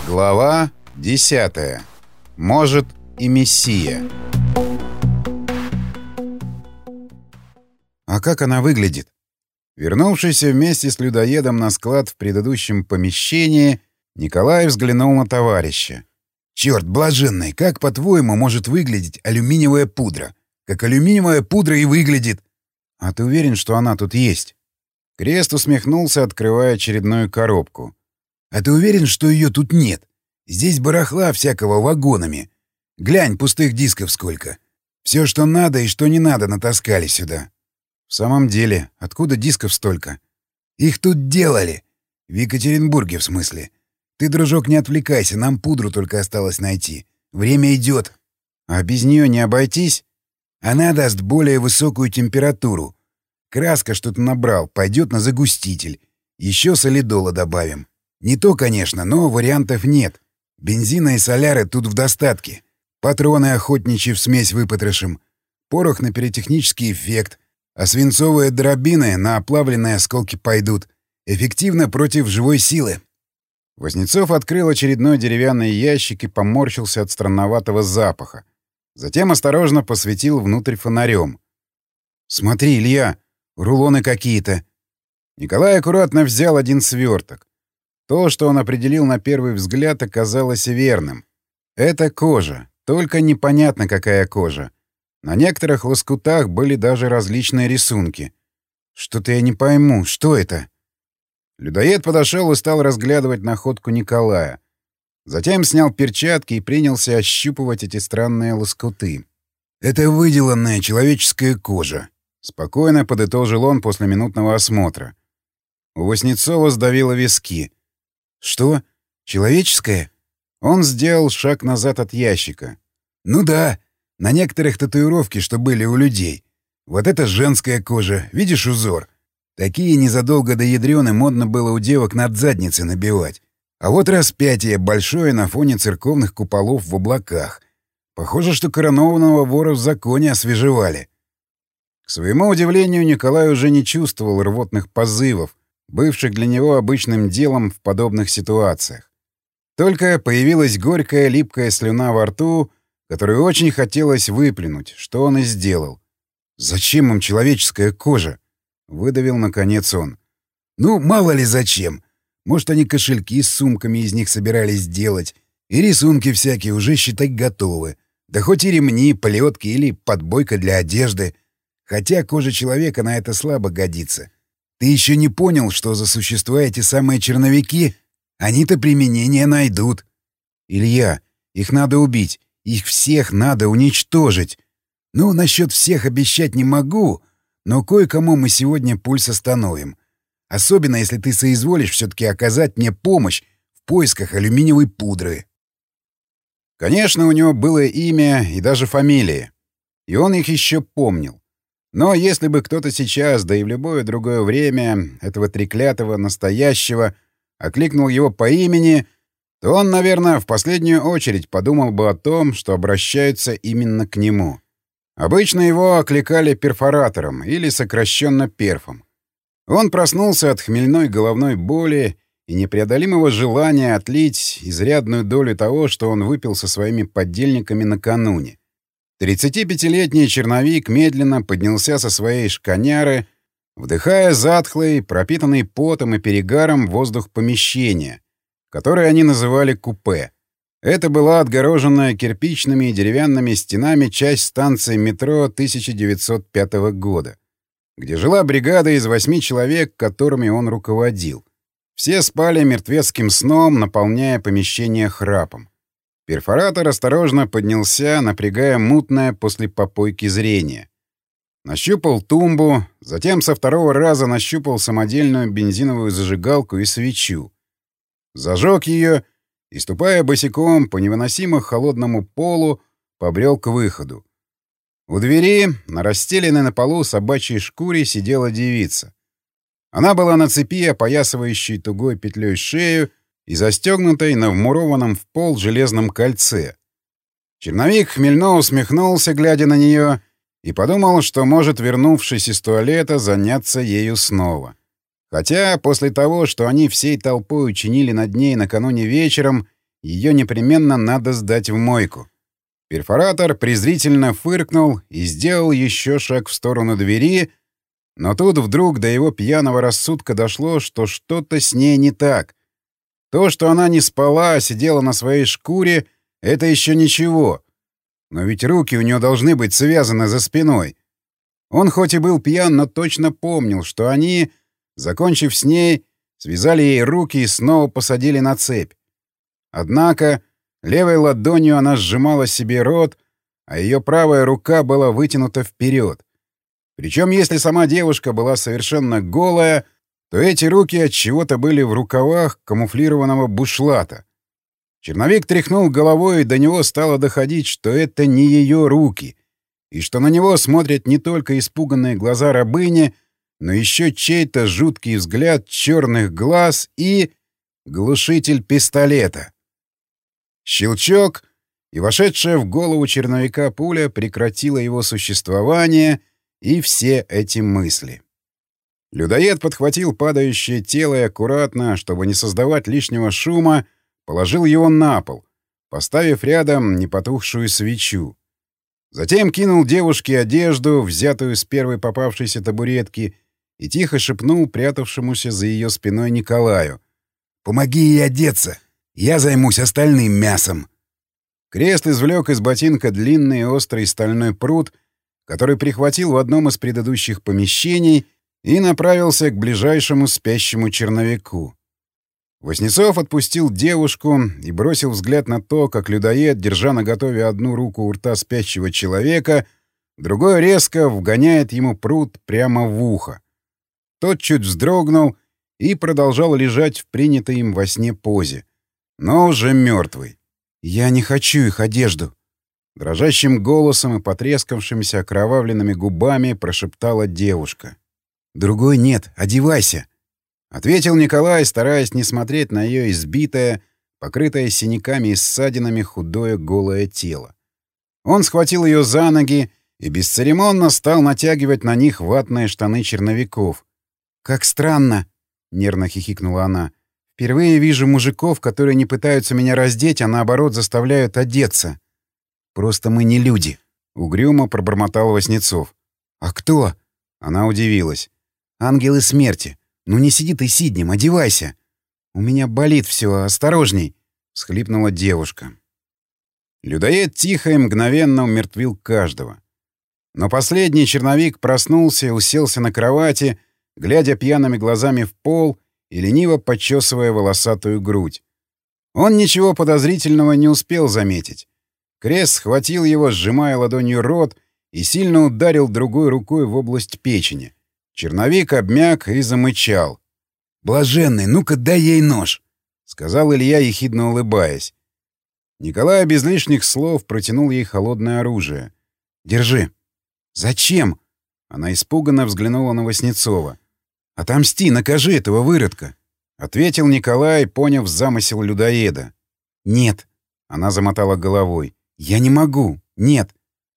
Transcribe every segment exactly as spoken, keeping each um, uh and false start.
Глава десятая. Может, и Мессия. А как она выглядит? Вернувшись вместе с людоедом на склад в предыдущем помещении, Николай взглянул на товарища. «Черт, блаженный, как, по-твоему, может выглядеть алюминиевая пудра? Как алюминиевая пудра и выглядит!» «А ты уверен, что она тут есть?» Крест усмехнулся, открывая очередную коробку. «А ты уверен, что ее тут нет? Здесь барахла всякого вагонами. Глянь, пустых дисков сколько. Все, что надо и что не надо, натаскали сюда». «В самом деле, откуда дисков столько?» «Их тут делали. В Екатеринбурге, в смысле. Ты, дружок, не отвлекайся, нам пудру только осталось найти. Время идет. А без нее не обойтись?» «Она даст более высокую температуру. Краска, что ты набрал, пойдет на загуститель. Еще солидола добавим. Не то, конечно, но вариантов нет. Бензина и соляры тут в достатке. Патроны охотничьи в смесь выпотрошим. Порох на пиротехнический эффект. А свинцовые дробины на оплавленные осколки пойдут. Эффективно против живой силы». Вознецов открыл очередной деревянный ящик и поморщился от странноватого запаха. Затем осторожно посветил внутрь фонарем. «Смотри, Илья, рулоны какие-то». Николай аккуратно взял один сверток. То, что он определил на первый взгляд, оказалось верным. Это кожа, только непонятно, какая кожа. На некоторых лоскутах были даже различные рисунки. Что-то я не пойму, что это? Людоед подошел и стал разглядывать находку Николая. Затем снял перчатки и принялся ощупывать эти странные лоскуты. «Это выделанная человеческая кожа», — спокойно подытожил он после минутного осмотра. У Воснецова сдавило виски. «Что? Человеческая?» Он сделал шаг назад от ящика. «Ну да, на некоторых татуировки, что были у людей. Вот это женская кожа, видишь узор? Такие незадолго до ядрены модно было у девок над задницей набивать. А вот распятие большое на фоне церковных куполов в облаках. Похоже, что коронованного вора в законе освежевали». К своему удивлению, Николай уже не чувствовал рвотных позывов, бывших для него обычным делом в подобных ситуациях. Только появилась горькая липкая слюна во рту, которую очень хотелось выплюнуть, что он и сделал. «Зачем им человеческая кожа?» — выдавил наконец он. «Ну, мало ли зачем. Может, они кошельки с сумками из них собирались делать, и рисунки всякие уже считать готовы. Да хоть и ремни, плетки или подбойка для одежды. Хотя кожа человека на это слабо годится. Ты еще не понял, что за существа эти самые черновики? Они-то применение найдут». «Илья, их надо убить. Их всех надо уничтожить». «Ну, насчет всех обещать не могу, но кое-кому мы сегодня пульс остановим. Особенно, если ты соизволишь все-таки оказать мне помощь в поисках алюминиевой пудры». Конечно, у него было имя и даже фамилия. И он их еще помнил. Но если бы кто-то сейчас, да и в любое другое время, этого треклятого настоящего, окликнул его по имени, то он, наверное, в последнюю очередь подумал бы о том, что обращаются именно к нему. Обычно его окликали перфоратором или сокращенно перфом. Он проснулся от хмельной головной боли и непреодолимого желания отлить изрядную долю того, что он выпил со своими подельниками накануне. тридцатипятилетний черновик медленно поднялся со своей шканяры, вдыхая затхлый, пропитанный потом и перегаром воздух помещения, которое они называли купе. Это была отгороженная кирпичными и деревянными стенами часть станции метро тысяча девятьсот пятого года, где жила бригада из восьми человек, которыми он руководил. Все спали мертвецким сном, наполняя помещение храпом. Перфоратор осторожно поднялся, напрягая мутное после попойки зрение. Нащупал тумбу, затем со второго раза нащупал самодельную бензиновую зажигалку и свечу. Зажег ее и, ступая босиком по невыносимо холодному полу, побрел к выходу. У двери, на расстеленной на полу собачьей шкуре, сидела девица. Она была на цепи, опоясывающей тугой петлей шею, и застегнутой на вмурованном в пол железном кольце. Черновик хмельно усмехнулся, глядя на нее, и подумал, что может, вернувшись из туалета, заняться ею снова. Хотя после того, что они всей толпой учинили над ней накануне вечером, Ее непременно надо сдать в мойку. Перфоратор презрительно фыркнул и сделал еще шаг в сторону двери, но тут вдруг до его пьяного рассудка дошло, что что-то с ней не так. То, что она не спала, а сидела на своей шкуре, — это еще ничего. Но ведь руки у нее должны быть связаны за спиной. Он хоть и был пьян, но точно помнил, что они, закончив с ней, связали ей руки и снова посадили на цепь. Однако левой ладонью она сжимала себе рот, а ее правая рука была вытянута вперед. Причем, если сама девушка была совершенно голая, то эти руки от чего-то были в рукавах камуфлированного бушлата. Черновик тряхнул головой, и до него стало доходить, что это не ее руки, и что на него смотрят не только испуганные глаза рабыни, но еще чей-то жуткий взгляд черных глаз и глушитель пистолета. Щелчок, и вошедшая в голову черновика пуля прекратила его существование и все эти мысли. Людоед подхватил падающее тело и аккуратно, чтобы не создавать лишнего шума, положил его на пол, поставив рядом непотухшую свечу. Затем кинул девушке одежду, взятую с первой попавшейся табуретки, и тихо шепнул прятавшемуся за ее спиной Николаю: «Помоги ей одеться! Я займусь остальным мясом!» Крест извлек из ботинка длинный острый стальной прут, который прихватил в одном из предыдущих помещений, и направился к ближайшему спящему черновику. Васнецов отпустил девушку и бросил взгляд на то, как людоед, держа наготове одну руку у рта спящего человека, другой резко вгоняет ему прут прямо в ухо. Тот чуть вздрогнул и продолжал лежать в принятой им во сне позе, но уже мертвый. «Я не хочу их одежду», — дрожащим голосом и потрескавшимися окровавленными губами прошептала девушка. «Другой нет, одевайся», — ответил Николай, стараясь не смотреть на ее избитое, покрытое синяками и ссадинами худое голое тело. Он схватил ее за ноги и бесцеремонно стал натягивать на них ватные штаны черновиков. «Как странно», — нервно хихикнула она. «Впервые вижу мужиков, которые не пытаются меня раздеть, а наоборот заставляют одеться. Просто мы не люди», — угрюмо пробормотал Васнецов. «А кто?» — она удивилась. «Ангелы смерти. Ну не сиди ты сиднем, одевайся. У меня болит все, осторожней», — всхлипнула девушка. Людоед тихо и мгновенно умертвил каждого. Но последний черновик проснулся и уселся на кровати, глядя пьяными глазами в пол и лениво почесывая волосатую грудь. Он ничего подозрительного не успел заметить. Крест схватил его, сжимая ладонью рот, и сильно ударил другой рукой в область печени. Черновик обмяк и замычал. «Блаженный, ну-ка дай ей нож», — сказал Илья, ехидно улыбаясь. Николай без лишних слов протянул ей холодное оружие. «Держи». «Зачем?» — она испуганно взглянула на Васнецова. «Отомсти, накажи этого выродка», — ответил Николай, поняв замысел людоеда. «Нет», — она замотала головой. «Я не могу. Нет».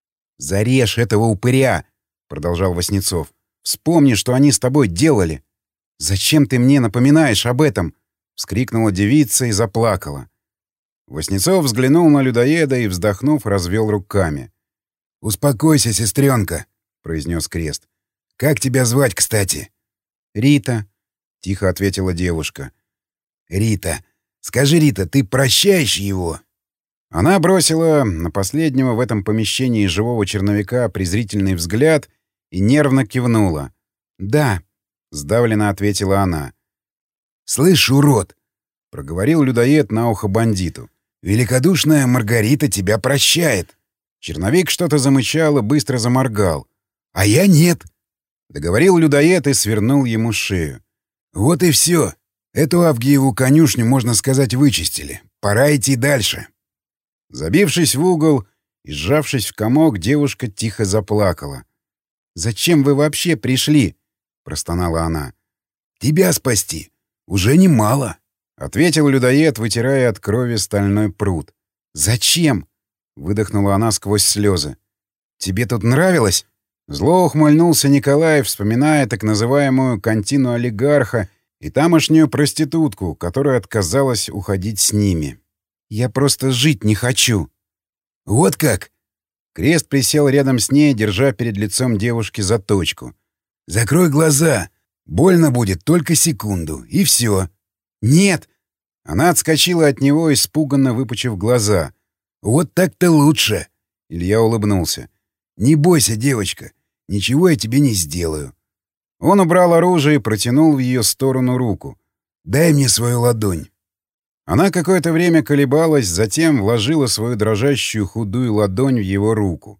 «Зарежь этого упыря», — продолжал Васнецов. «Вспомни, что они с тобой делали». «Зачем ты мне напоминаешь об этом?» — вскрикнула девица и заплакала. Васнецов взглянул на людоеда и, вздохнув, развел руками. «Успокойся, сестренка», — произнес Крест. «Как тебя звать, кстати?» «Рита», — тихо ответила девушка. «Рита, скажи, Рита, ты прощаешь его?» Она бросила на последнего в этом помещении живого черновика презрительный взгляд и нервно кивнула. «Да», — сдавленно ответила она. «Слышь, урод», — проговорил людоед на ухо бандиту. «Великодушная Маргарита тебя прощает». Черновик что-то замычал и быстро заморгал. «А я нет», — договорил людоед и свернул ему шею. «Вот и все. Эту Авгиеву конюшню, можно сказать, вычистили. Пора идти дальше». Забившись в угол и сжавшись в комок, девушка тихо заплакала. «Зачем вы вообще пришли?» — простонала она. «Тебя спасти. Уже немало», — ответил людоед, вытирая от крови стальной прут. «Зачем?» — выдохнула она сквозь слезы. «Тебе тут нравилось?» Зло ухмыльнулся Николай, вспоминая так называемую контину олигарха и тамошнюю проститутку, которая отказалась уходить с ними. Я просто жить не хочу». «Вот как?» Крест присел рядом с ней, держа перед лицом девушки заточку. «Закрой глаза. Больно будет только секунду, и все». «Нет!» Она отскочила от него, испуганно выпучив глаза. «Вот так-то лучше!» Илья улыбнулся. «Не бойся, девочка. Ничего я тебе не сделаю». Он убрал оружие и протянул в ее сторону руку. «Дай мне свою ладонь». Она какое-то время колебалась, затем вложила свою дрожащую худую ладонь в его руку.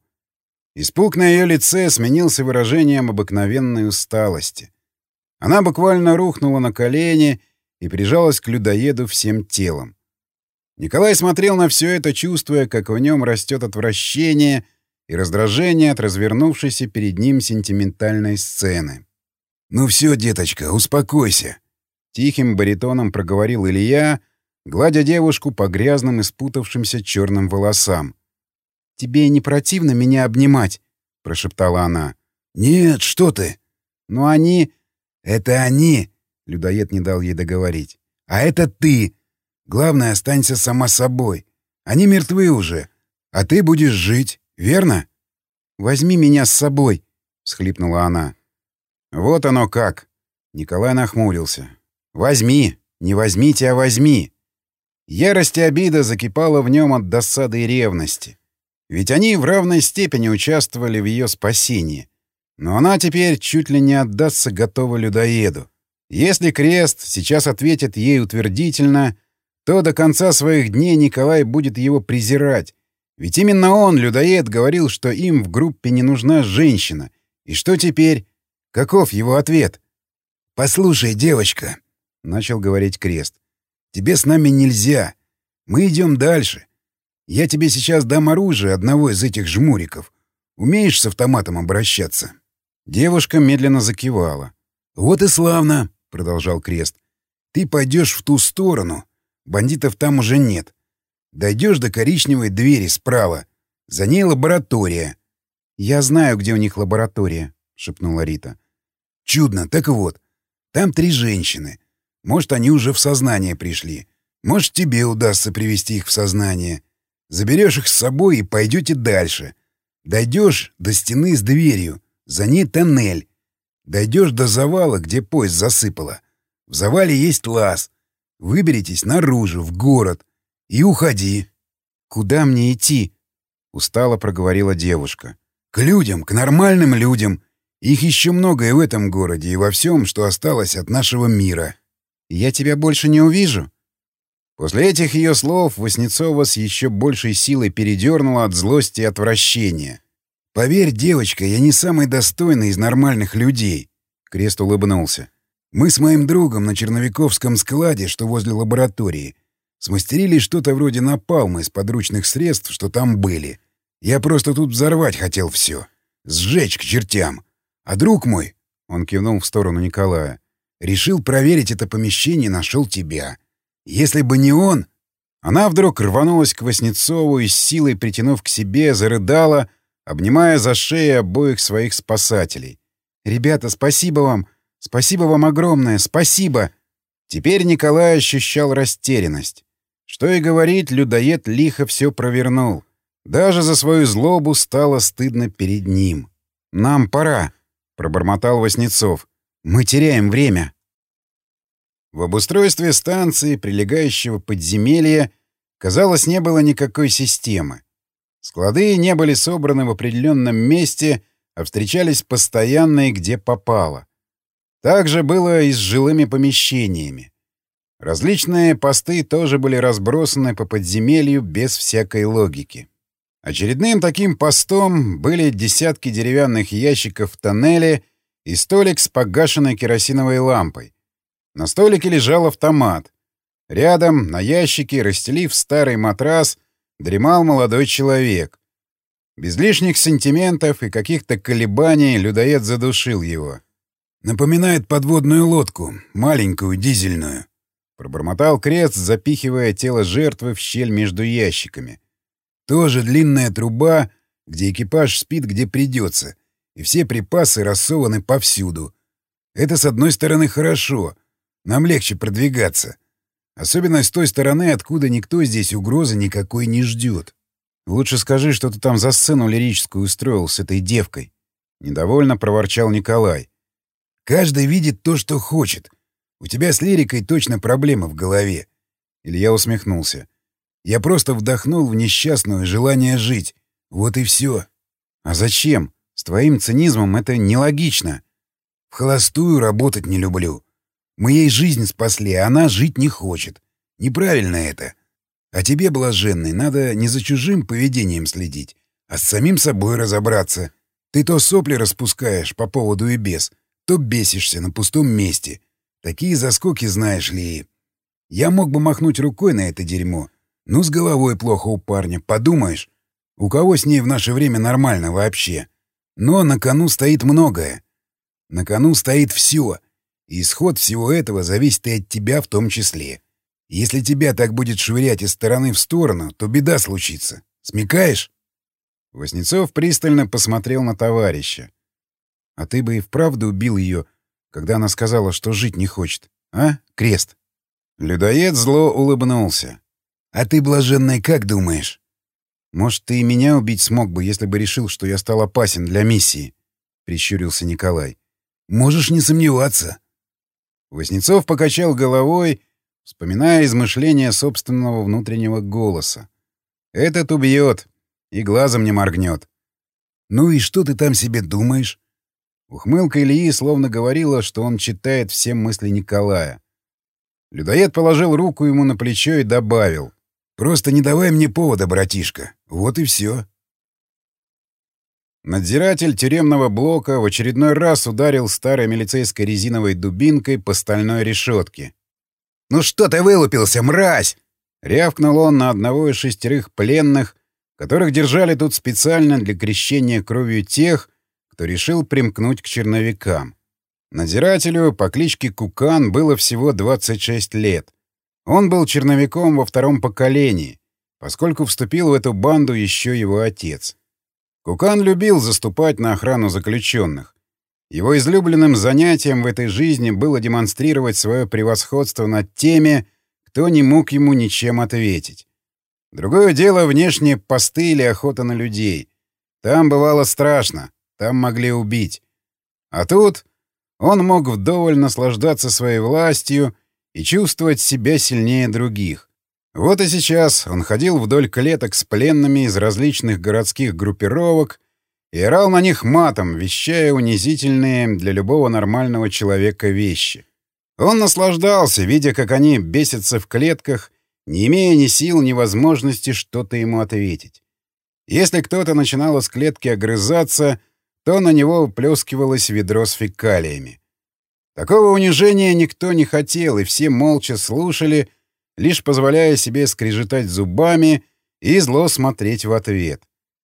Испуг на ее лице сменился выражением обыкновенной усталости. Она буквально рухнула на колени и прижалась к людоеду всем телом. Николай смотрел на все это, чувствуя, как в нем растет отвращение и раздражение от развернувшейся перед ним сентиментальной сцены. «Ну все, деточка, успокойся», — тихим баритоном проговорил Илья, гладя девушку по грязным и спутавшимся черным волосам. «Тебе не противно меня обнимать?» — прошептала она. «Нет, что ты!» «Но они...» «Это они!» — людоед не дал ей договорить. «А это ты! Главное, останься сама собой. Они мертвы уже, а ты будешь жить, верно?» «Возьми меня с собой!» — всхлипнула она. «Вот оно как!» — Николай нахмурился. «Возьми! Не возьмите, а возьми!» Ярость и обида закипала в нем от досады и ревности. Ведь они в равной степени участвовали в ее спасении. Но она теперь чуть ли не отдастся готова людоеду. Если Крест сейчас ответит ей утвердительно, то до конца своих дней Николай будет его презирать. Ведь именно он, людоед, говорил, что им в группе не нужна женщина. И что теперь? Каков его ответ? «Послушай, девочка», — начал говорить Крест, — «тебе с нами нельзя. Мы идем дальше. Я тебе сейчас дам оружие одного из этих жмуриков. Умеешь с автоматом обращаться?» Девушка медленно закивала. «Вот и славно», — продолжал Крест. «Ты пойдешь в ту сторону. Бандитов там уже нет. Дойдешь до коричневой двери справа. За ней лаборатория». «Я знаю, где у них лаборатория», — шепнула Рита. «Чудно. Так вот, там три женщины. Может, они уже в сознание пришли. Может, тебе удастся привести их в сознание. Заберешь их с собой и пойдете дальше. Дойдешь до стены с дверью. За ней тоннель. Дойдешь до завала, где поезд засыпало. В завале есть лаз. Выберитесь наружу, в город. И уходи». «Куда мне идти?» — устало проговорила девушка. «К людям, к нормальным людям. Их еще много и в этом городе, и во всем, что осталось от нашего мира». «Я тебя больше не увижу?» После этих ее слов Васнецова с еще большей силой передернула от злости и отвращения. «Поверь, девочка, я не самый достойный из нормальных людей», — Крест улыбнулся. «Мы с моим другом на Черновиковском складе, что возле лаборатории, смастерили что-то вроде напалма из подручных средств, что там были. Я просто тут взорвать хотел все. Сжечь к чертям. А друг мой, — он кивнул в сторону Николая, — решил проверить это помещение и нашел тебя. Если бы не он...» Она вдруг рванулась к Васнецову и с силой, притянув к себе, зарыдала, обнимая за шею обоих своих спасателей. «Ребята, спасибо вам! Спасибо вам огромное! Спасибо!» Теперь Николай ощущал растерянность. Что и говорить, людоед лихо все провернул. Даже за свою злобу стало стыдно перед ним. «Нам пора», — пробормотал Васнецов. «Мы теряем время». В обустройстве станции, прилегающего подземелья, казалось, не было никакой системы. Склады не были собраны в определенном месте, а встречались постоянно и где попало. Так же было и с жилыми помещениями. Различные посты тоже были разбросаны по подземелью без всякой логики. Очередным таким постом были десятки деревянных ящиков в тоннеле и столик с погашенной керосиновой лампой. На столике лежал автомат. Рядом, на ящике, расстелив старый матрас, дремал молодой человек. Без лишних сантиментов и каких-то колебаний людоед задушил его. «Напоминает подводную лодку, маленькую, дизельную», — пробормотал Крест, запихивая тело жертвы в щель между ящиками. «Тоже длинная труба, где экипаж спит, где придется, и все припасы рассованы повсюду. Это, с одной стороны, хорошо. Нам легче продвигаться. Особенно с той стороны, откуда никто здесь угрозы никакой не ждет. Лучше скажи, что ты там за сцену лирическую устроил с этой девкой. Недовольно проворчал Николай. Каждый видит то, что хочет. У тебя с лирикой точно проблемы в голове. Илья усмехнулся. Я просто вдохнул в несчастную желание жить. Вот и все. А зачем? С твоим цинизмом это нелогично. В холостую работать не люблю. Мы ей жизнь спасли, а она жить не хочет. Неправильно это. А тебе, блаженный, надо не за чужим поведением следить, а с самим собой разобраться. Ты то сопли распускаешь по поводу и без, то бесишься на пустом месте. Такие заскоки, знаешь ли. Я мог бы махнуть рукой на это дерьмо. Ну, с головой плохо у парня, подумаешь. У кого с ней в наше время нормально вообще? Но на кону стоит многое. На кону стоит все. И исход всего этого зависит и от тебя в том числе. Если тебя так будет швырять из стороны в сторону, то беда случится. Смекаешь? Васнецов пристально посмотрел на товарища. — А ты бы и вправду убил ее, когда она сказала, что жить не хочет, а, Крест? Людоед зло улыбнулся. — А ты, блаженный, как думаешь? — Может, ты и меня убить смог бы, если бы решил, что я стал опасен для миссии? — прищурился Николай. — Можешь не сомневаться. Васнецов покачал головой, вспоминая измышления собственного внутреннего голоса. «Этот убьет и глазом не моргнет». «Ну и что ты там себе думаешь?» Ухмылка Ильи словно говорила, что он читает все мысли Николая. Людоед положил руку ему на плечо и добавил: «Просто не давай мне повода, братишка. Вот и все». Надзиратель тюремного блока в очередной раз ударил старой милицейской резиновой дубинкой по стальной решетке. «Ну что ты вылупился, мразь?» — рявкнул он на одного из шестерых пленных, которых держали тут специально для крещения кровью тех, кто решил примкнуть к черновикам. Надзирателю по кличке Кукан было всего двадцать шесть лет. Он был черновиком во втором поколении, поскольку вступил в эту банду еще его отец. Кукан любил заступать на охрану заключенных. Его излюбленным занятием в этой жизни было демонстрировать свое превосходство над теми, кто не мог ему ничем ответить. Другое дело — внешние посты или охота на людей. Там бывало страшно, там могли убить. А тут он мог вдоволь наслаждаться своей властью и чувствовать себя сильнее других. Вот и сейчас он ходил вдоль клеток с пленными из различных городских группировок и орал на них матом, вещая унизительные для любого нормального человека вещи. Он наслаждался, видя, как они бесятся в клетках, не имея ни сил, ни возможности что-то ему ответить. Если кто-то начинал из клетки огрызаться, то на него выплескивалось ведро с фекалиями. Такого унижения никто не хотел, и все молча слушали, лишь позволяя себе скрежетать зубами и зло смотреть в ответ.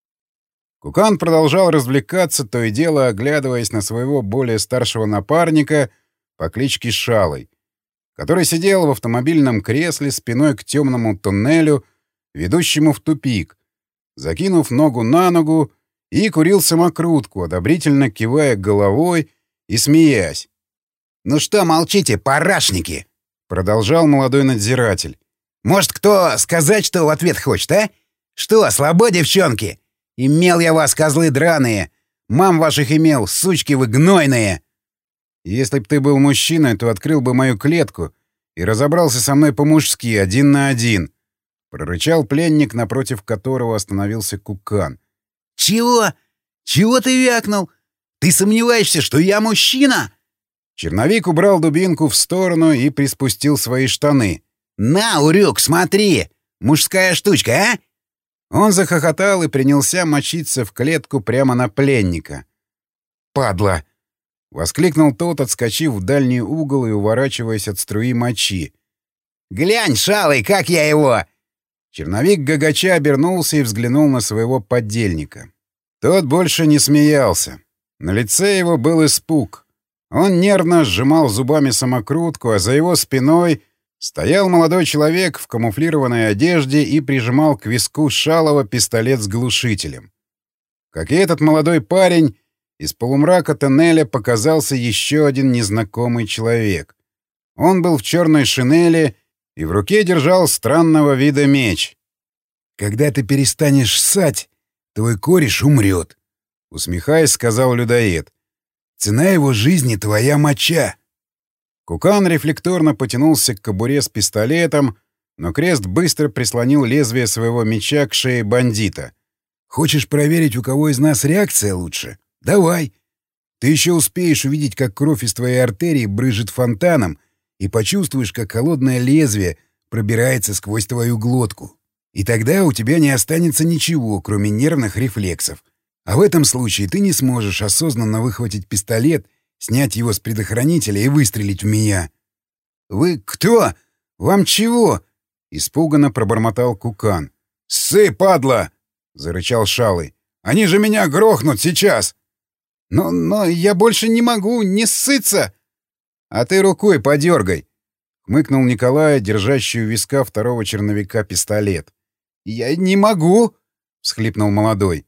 Кукан продолжал развлекаться, то и дело оглядываясь на своего более старшего напарника по кличке Шалой, который сидел в автомобильном кресле спиной к темному туннелю, ведущему в тупик, закинув ногу на ногу, и курил самокрутку, одобрительно кивая головой и смеясь. «Ну что молчите, парашники?» — продолжал молодой надзиратель. «Может, кто сказать, что в ответ хочет, а? Что, слабо, девчонки? Имел я вас, козлы драные! Мам ваших имел, сучки вы гнойные!» «Если б ты был мужчиной, то открыл бы мою клетку и разобрался со мной по-мужски, один на один», — прорычал пленник, напротив которого остановился Кукан. «Чего? Чего ты вякнул? Ты сомневаешься, что я мужчина?» Черновик убрал дубинку в сторону и приспустил свои штаны. «На, урюк, смотри! Мужская штучка, а?» Он захохотал и принялся мочиться в клетку прямо на пленника. «Падла!» — воскликнул тот, отскочив в дальний угол и уворачиваясь от струи мочи. «Глянь, Шалый, как я его!» Черновик гагача обернулся и взглянул на своего подельника. Тот больше не смеялся. На лице его был испуг. Он нервно сжимал зубами самокрутку, а за его спиной стоял молодой человек в камуфлированной одежде и прижимал к виску Шалова пистолет с глушителем. Как и этот молодой парень, из полумрака тоннеля показался еще один незнакомый человек. Он был в черной шинели и в руке держал странного вида меч. «Когда ты перестанешь ссать, твой кореш умрет», — усмехаясь, сказал людоед. «Цена его жизни — твоя моча». Кукан рефлекторно потянулся к кобуре с пистолетом, но Крест быстро прислонил лезвие своего меча к шее бандита. «Хочешь проверить, у кого из нас реакция лучше? Давай. Ты еще успеешь увидеть, как кровь из твоей артерии брызжет фонтаном, и почувствуешь, как холодное лезвие пробирается сквозь твою глотку. И тогда у тебя не останется ничего, кроме нервных рефлексов. А в этом случае ты не сможешь осознанно выхватить пистолет, снять его с предохранителя и выстрелить в меня». «Вы кто? Вам чего?» — испуганно пробормотал Кукан. «Ссы, падла!» — зарычал Шалый. «Они же меня грохнут сейчас!» «Но, но я больше не могу, не ссыться!» «А ты рукой подергай!» — хмыкнул Николай, держащий у виска второго черновика пистолет. «Я не могу!» — всхлипнул молодой.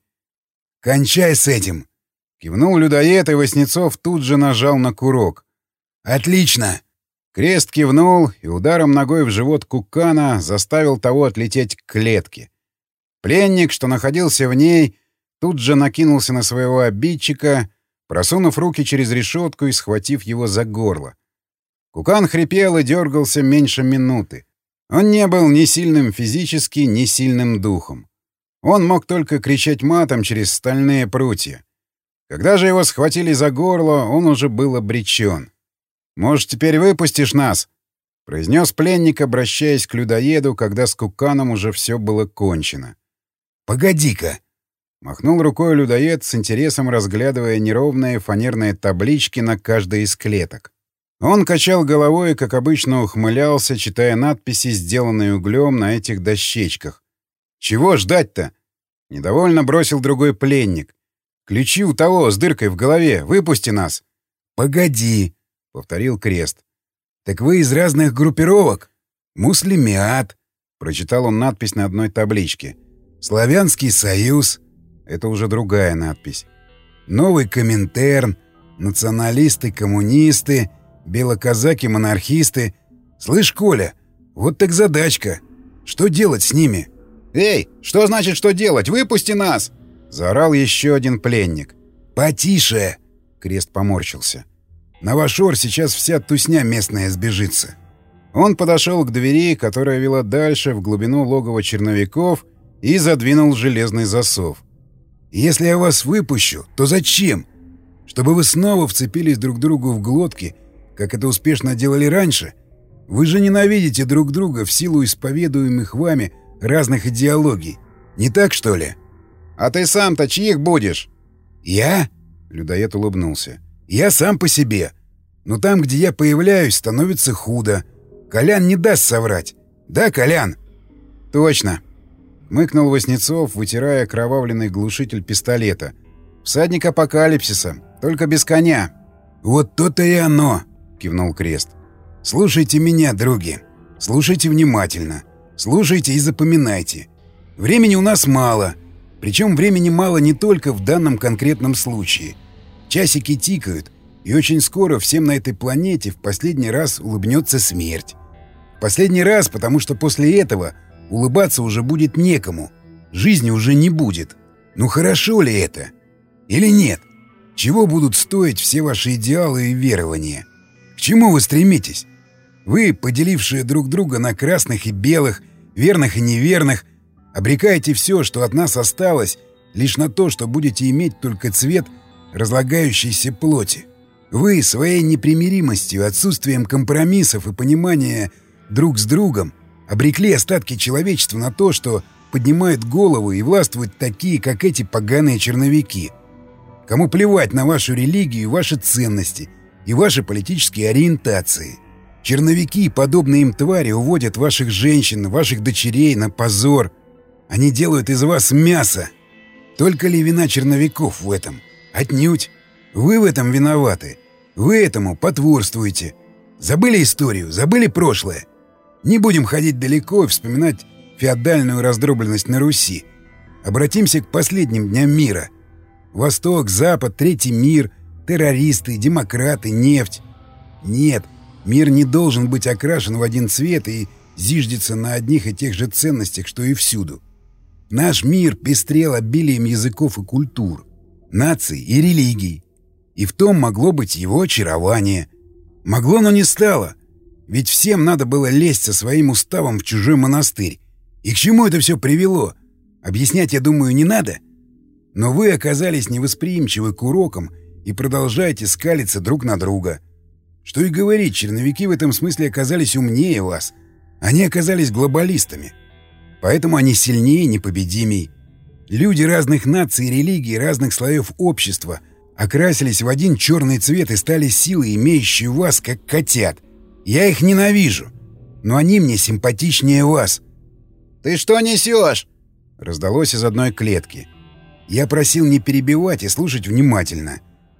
«Кончай с этим!» — кивнул людоед, и Васнецов тут же нажал на курок. «Отлично!» Крест кивнул и ударом ногой в живот Кукана заставил того отлететь к клетке. Пленник, что находился в ней, тут же накинулся на своего обидчика, просунув руки через решетку и схватив его за горло. Кукан хрипел и дергался меньше минуты. Он не был ни сильным физически, ни сильным духом. Он мог только кричать матом через стальные прутья. Когда же его схватили за горло, он уже был обречен. «Может, теперь выпустишь нас?» — произнес пленник, обращаясь к людоеду, когда с Куканом уже все было кончено. «Погоди-ка!» — махнул рукой людоед, с интересом разглядывая неровные фанерные таблички на каждой из клеток. Он качал головой и, как обычно, ухмылялся, читая надписи, сделанные углем на этих дощечках. «Чего ждать-то?» — недовольно бросил другой пленник. «Ключи у того с дыркой в голове. Выпусти нас!» «Погоди!» — повторил Крест. «Так вы из разных группировок?» «Муслимят», — прочитал он надпись на одной табличке. «Славянский союз». Это уже другая надпись. «Новый Коминтерн», «Националисты, коммунисты», «Белоказаки-монархисты». Слышь, Коля, вот так задачка. Что делать с ними? «Эй, что значит, что делать? Выпусти нас!» — заорал еще один пленник. «Потише!» — Крест поморщился. «На ваш ор сейчас вся тусня местная сбежится». Он подошел к двери, которая вела дальше, в глубину логова черновиков, и задвинул железный засов. «Если я вас выпущу, то зачем? Чтобы вы снова вцепились друг другу в глотки, как это успешно делали раньше? Вы же ненавидите друг друга в силу исповедуемых вами разных идеологий. Не так, что ли?» «А ты сам-то чьих будешь?» «Я?» — людоед улыбнулся. «Я сам по себе. Но там, где я появляюсь, становится худо. Колян не даст соврать. Да, Колян?» «Точно!» — мыкнул Васнецов, вытирая окровавленный глушитель пистолета. «Всадник апокалипсиса, только без коня». «Вот то-то и оно!» — кивнул Крест. «Слушайте меня, други. Слушайте внимательно. Слушайте и запоминайте. Времени у нас мало. Причем времени мало не только в данном конкретном случае. Часики тикают, и очень скоро всем на этой планете в последний раз улыбнется смерть. В последний раз, потому что после этого улыбаться уже будет некому. Жизни уже не будет. Ну хорошо ли это? Или нет? Чего будут стоить все ваши идеалы и верования? К чему вы стремитесь? Вы, поделившие друг друга на красных и белых, верных и неверных, обрекаете все, что от нас осталось, лишь на то, что будете иметь только цвет разлагающейся плоти. Вы своей непримиримостью, отсутствием компромиссов и понимания друг с другом обрекли остатки человечества на то, что поднимают голову и властвуют такие, как эти поганые черновики. Кому плевать на вашу религию, ваши ценности и ваши политические ориентации. Черновики, подобные им твари, уводят ваших женщин, ваших дочерей на позор. Они делают из вас мясо. Только ли вина черновиков в этом? Отнюдь. Вы в этом виноваты. Вы этому потворствуете. Забыли историю, забыли прошлое. Не будем ходить далеко и вспоминать феодальную раздробленность на Руси. Обратимся к последним дням мира. Восток, Запад, Третий мир, террористы, демократы, нефть. Нет, мир не должен быть окрашен в один цвет и зиждется на одних и тех же ценностях, что и всюду. Наш мир пестрел обилием языков и культур, наций и религий. И в том могло быть его очарование. Могло, но не стало. Ведь всем надо было лезть со своим уставом в чужой монастырь. И к чему это все привело? Объяснять, я думаю, не надо. Но вы оказались невосприимчивы к урокам и продолжаете скалиться друг на друга. Что и говорить, черновики в этом смысле оказались умнее вас. Они оказались глобалистами. Поэтому они сильнее и непобедимей. Люди разных наций и религий, разных слоев общества окрасились в один черный цвет и стали силой, имеющей вас, как котят. Я их ненавижу, но они мне симпатичнее вас. «Ты что несешь?» — раздалось из одной клетки. Я просил не перебивать и слушать внимательно.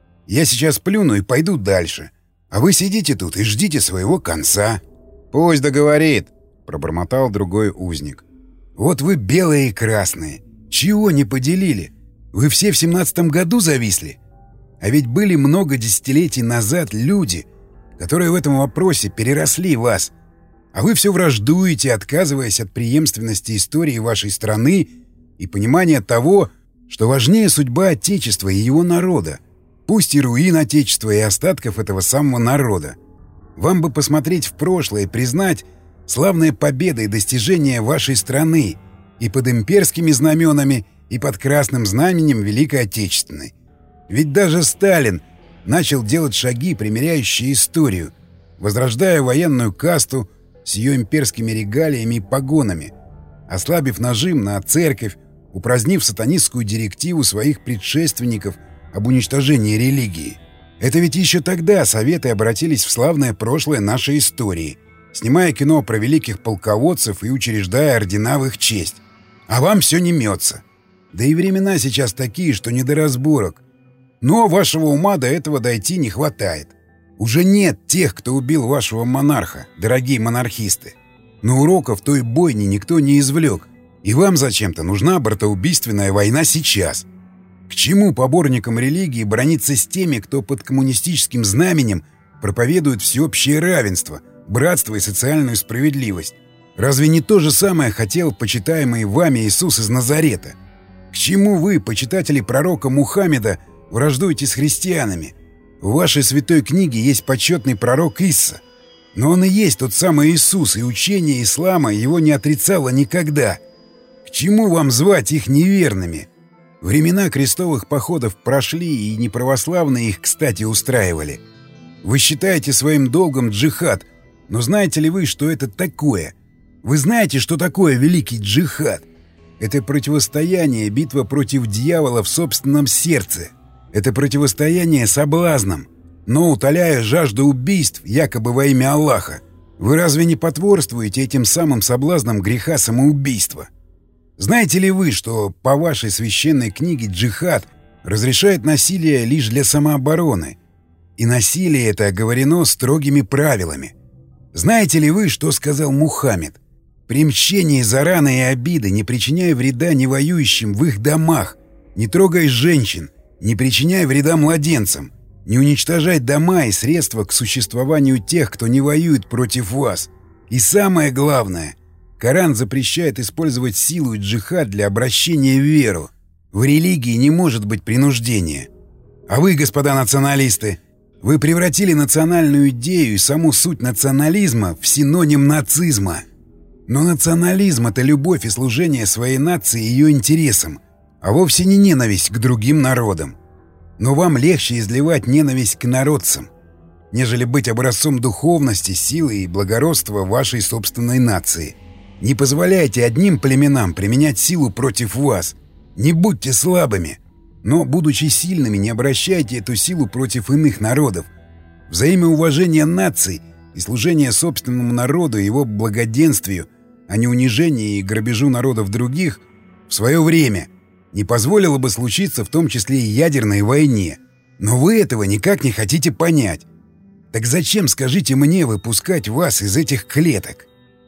Я сейчас плюну и пойду дальше. А вы сидите тут и ждите своего конца. «Пусть договорит», — пробормотал другой узник. «Вот вы белые и красные. Чего не поделили? Вы все в семнадцатом году зависли? А ведь были много десятилетий назад люди, которые в этом вопросе переросли вас. А вы все враждуете, отказываясь от преемственности истории вашей страны и понимания того, что важнее судьба Отечества и его народа, пусть и руин Отечества и остатков этого самого народа. Вам бы посмотреть в прошлое и признать славные победы и достижения вашей страны и под имперскими знаменами, и под красным знаменем Великой Отечественной. Ведь даже Сталин начал делать шаги, примиряющие историю, возрождая военную касту с ее имперскими регалиями и погонами, ослабив нажим на церковь, упразднив сатанистскую директиву своих предшественников об уничтожении религии. Это ведь еще тогда Советы обратились в славное прошлое нашей истории, снимая кино про великих полководцев и учреждая ордена в их честь. А вам все не мется. Да и времена сейчас такие, что не до разборок. Но вашего ума до этого дойти не хватает. Уже нет тех, кто убил вашего монарха, дорогие монархисты. Но уроков той бойни никто не извлек. И вам зачем-то нужна братоубийственная война сейчас. К чему поборникам религии браниться с теми, кто под коммунистическим знаменем проповедует всеобщее равенство, братство и социальную справедливость? Разве не то же самое хотел почитаемый вами Иисус из Назарета? К чему вы, почитатели пророка Мухаммеда, враждуете с христианами? В вашей святой книге есть почетный пророк Исса. Но он и есть тот самый Иисус, и учение ислама его не отрицало никогда. К чему вам звать их неверными? Времена крестовых походов прошли, и неправославные их, кстати, устраивали. Вы считаете своим долгом джихад, но знаете ли вы, что это такое? Вы знаете, что такое великий джихад? Это противостояние, битва против дьявола в собственном сердце. Это противостояние соблазнам, но утоляя жажду убийств, якобы во имя Аллаха. Вы разве не потворствуете этим самым соблазнам греха самоубийства? Знаете ли вы, что по вашей священной книге джихад разрешает насилие лишь для самообороны? И насилие это оговорено строгими правилами. Знаете ли вы, что сказал Мухаммед? При мщении за раны и обиды не причиняй вреда не воюющим в их домах, не трогай женщин, не причиняй вреда младенцам, не уничтожай дома и средства к существованию тех, кто не воюет против вас. И самое главное, Коран запрещает использовать силу и джихад для обращения в веру. В религии не может быть принуждения. А вы, господа националисты, вы превратили национальную идею и саму суть национализма в синоним нацизма. Но национализм — это любовь и служение своей нации и ее интересам, а вовсе не ненависть к другим народам. Но вам легче изливать ненависть к народцам, нежели быть образцом духовности, силы и благородства вашей собственной нации. Не позволяйте одним племенам применять силу против вас. Не будьте слабыми, но, будучи сильными, не обращайте эту силу против иных народов. Взаимоуважение наций и служение собственному народу и его благоденствию, а не унижению и грабежу народов других, в свое время не позволило бы случиться в том числе и ядерной войне. Но вы этого никак не хотите понять. Так зачем, скажите мне, выпускать вас из этих клеток?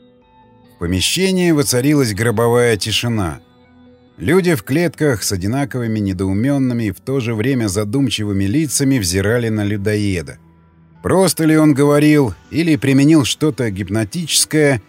В помещении воцарилась гробовая тишина. Люди в клетках с одинаковыми недоуменными и в то же время задумчивыми лицами взирали на людоеда. Просто ли он говорил или применил что-то гипнотическое,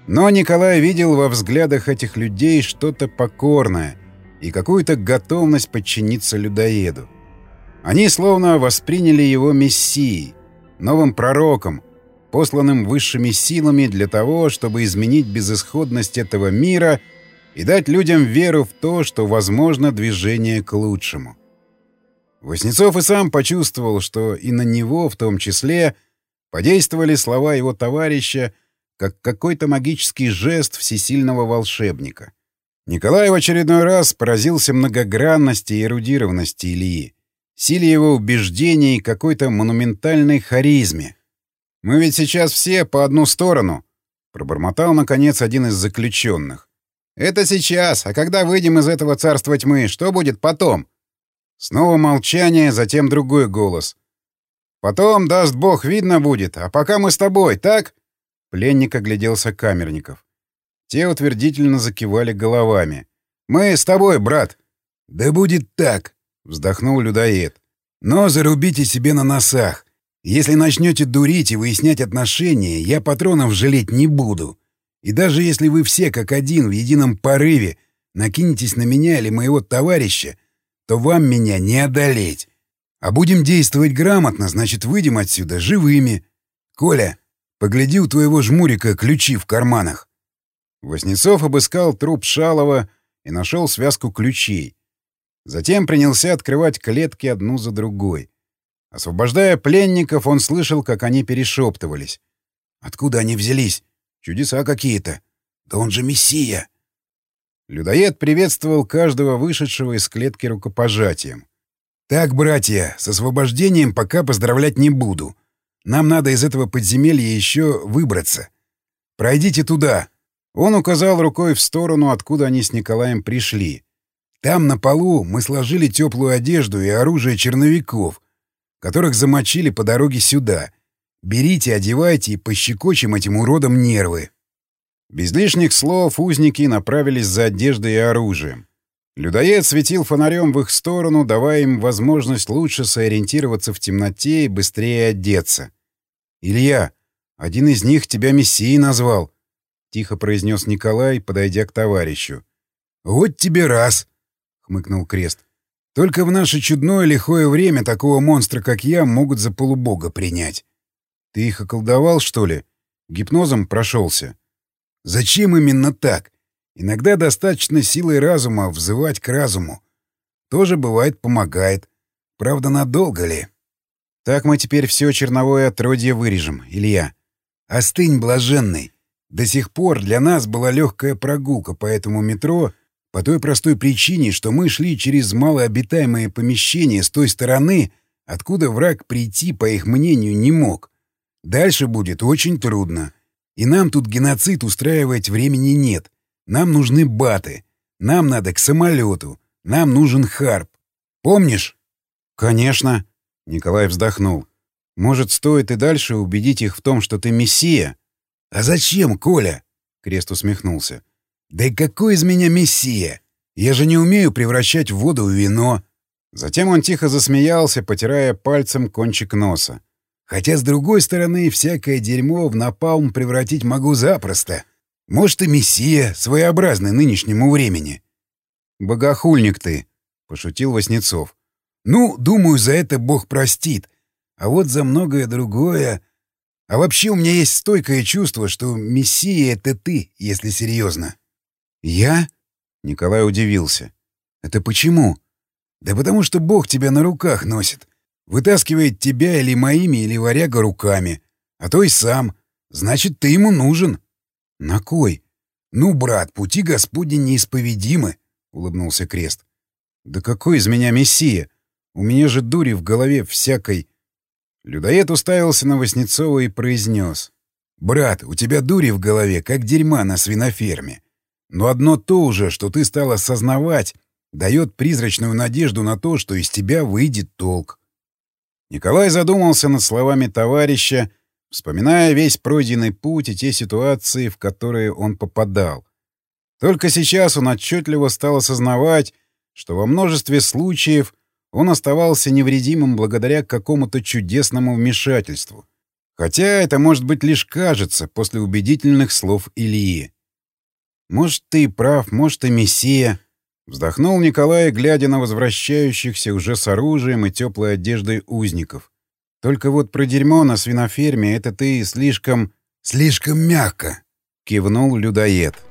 Но Николай видел во взглядах этих людей что-то покорное и какую-то готовность подчиниться людоеду. Они словно восприняли его мессией, новым пророком, посланным высшими силами для того, чтобы изменить безысходность этого мира и дать людям веру в то, что возможно движение к лучшему. Васнецов и сам почувствовал, что и на него в том числе подействовали слова его товарища, как какой-то магический жест всесильного волшебника. Николай в очередной раз поразился многогранности и эрудированности Ильи, силе его убеждений и какой-то монументальной харизме. «Мы ведь сейчас все по одну сторону», — пробормотал, наконец, один из заключенных. «Это сейчас, а когда выйдем из этого царства тьмы, что будет потом?» Снова молчание, затем другой голос. «Потом, даст бог, видно будет, а пока мы с тобой, так?» Пленник огляделся Камерников. Те утвердительно закивали головами. «Мы с тобой, брат!» «Да будет так!» — вздохнул людоед. «Но зарубите себе на носах. Если начнете дурить и выяснять отношения, я патронов жалеть не буду. И даже если вы все как один в едином порыве накинетесь на меня или моего товарища, то вам меня не одолеть. А будем действовать грамотно, значит, выйдем отсюда живыми. Коля, погляди у твоего жмурика ключи в карманах». Васнецов обыскал труп Шалова и нашел связку ключей. Затем принялся открывать клетки одну за другой. Освобождая пленников, он слышал, как они перешептывались. «Откуда они взялись? Чудеса какие-то. Да он же мессия!» Людоед приветствовал каждого вышедшего из клетки рукопожатием. «Так, братья, с освобождением пока поздравлять не буду. Нам надо из этого подземелья еще выбраться. Пройдите туда». Он указал рукой в сторону, откуда они с Николаем пришли. «Там на полу мы сложили теплую одежду и оружие черновиков, которых замочили по дороге сюда. Берите, одевайте и пощекочем этим уродам нервы». Без лишних слов узники направились за одеждой и оружием. Людоед светил фонарем в их сторону, давая им возможность лучше сориентироваться в темноте и быстрее одеться. «Илья, один из них тебя мессией назвал», — тихо произнес Николай, подойдя к товарищу. «Вот тебе раз», — хмыкнул Крест. «Только в наше чудное лихое время такого монстра, как я, могут за полубога принять». «Ты их околдовал, что ли? Гипнозом прошелся?» «Зачем именно так? Иногда достаточно силой разума взывать к разуму. Тоже, бывает, помогает. Правда, надолго ли?» «Так мы теперь все черновое отродье вырежем, Илья». «Остынь, блаженный. До сих пор для нас была легкая прогулка по этому метро по той простой причине, что мы шли через малообитаемые помещения с той стороны, откуда враг прийти, по их мнению, не мог. Дальше будет очень трудно. И нам тут геноцид устраивать времени нет. Нам нужны баты. Нам надо к самолету. Нам нужен Харп. Помнишь?» «Конечно», — Николай вздохнул. «Может, стоит и дальше убедить их в том, что ты мессия?» «А зачем, Коля?» — Крест усмехнулся. «Да и какой из меня мессия? Я же не умею превращать воду в вино». Затем он тихо засмеялся, потирая пальцем кончик носа. «Хотя, с другой стороны, всякое дерьмо в напалм превратить могу запросто. Может, и мессия, своеобразный нынешнему времени». «Богохульник ты», — пошутил Васнецов. «Ну, думаю, за это Бог простит. А вот за многое другое... А вообще у меня есть стойкое чувство, что мессия — это ты, если серьезно». «Я?» — Николай удивился. «Это почему?» «Да потому что Бог тебя на руках носит. Вытаскивает тебя или моими, или варяга руками. А то и сам. Значит, ты ему нужен». «На кой?» «Ну, брат, пути Господни неисповедимы», — улыбнулся Крест. «Да какой из меня мессия? У меня же дури в голове всякой...» Людоед уставился на Васнецова и произнес. «Брат, у тебя дури в голове, как дерьма на свиноферме. Но одно то уже, что ты стал осознавать, дает призрачную надежду на то, что из тебя выйдет толк». Николай задумался над словами товарища, вспоминая весь пройденный путь и те ситуации, в которые он попадал. Только сейчас он отчетливо стал осознавать, что во множестве случаев он оставался невредимым благодаря какому-то чудесному вмешательству. Хотя это, может быть, лишь кажется после убедительных слов Ильи. «Может, ты и прав, может, и мессия», — вздохнул Николай, глядя на возвращающихся уже с оружием и теплой одеждой узников. «Только вот про дерьмо на свиноферме это ты слишком...» «Слишком мягко», — кивнул людоед.